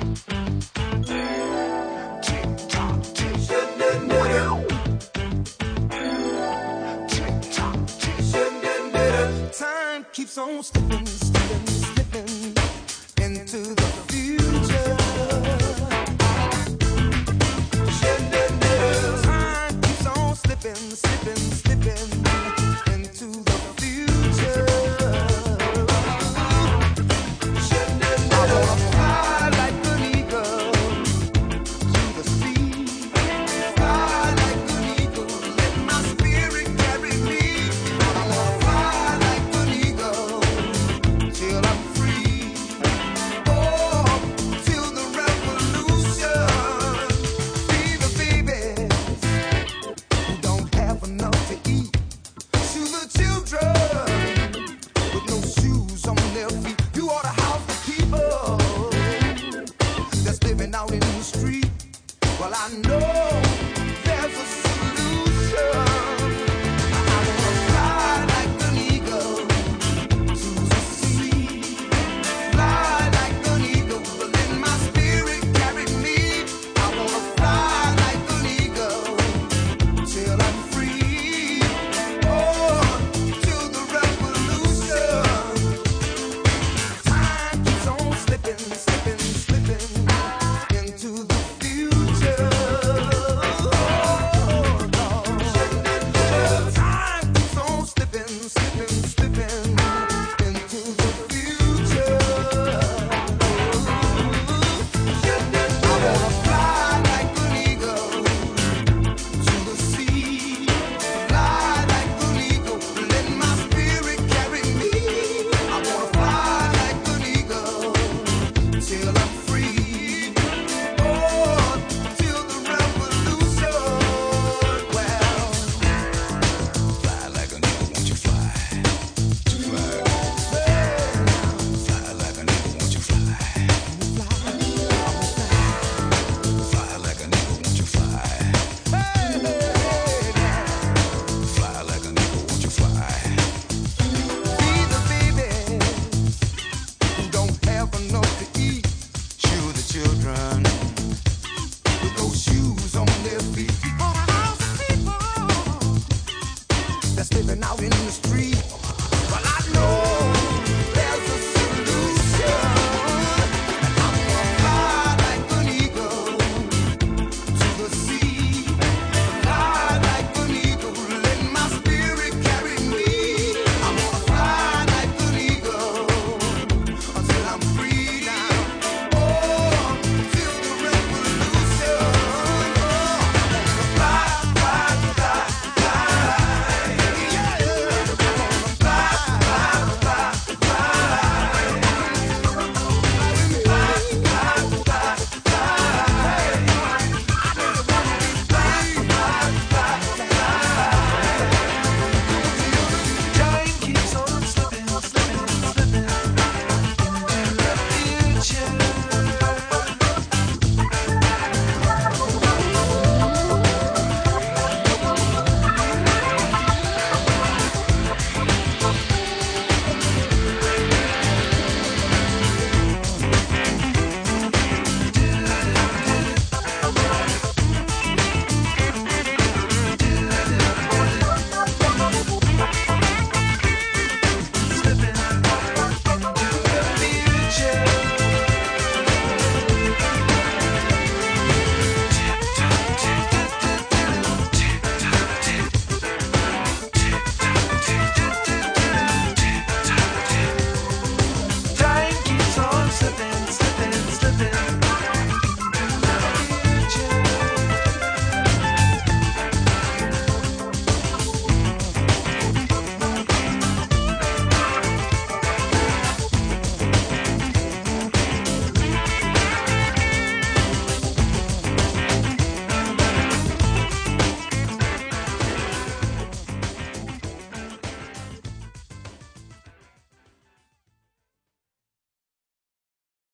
Time keeps on slipping, slipping, slipping into the future. Time keeps on slipping, slipping, slipping into the future. I wanna fly like an eagle to the sea. Fly like an eagle, let my spirit carry me. I wanna fly like an eagle till I'm free. Oh, till the revolution. Be the babies who don't have enough to eat. To the children with no shoes on their feet. You ought to house the people that's living out in the street. Well, I know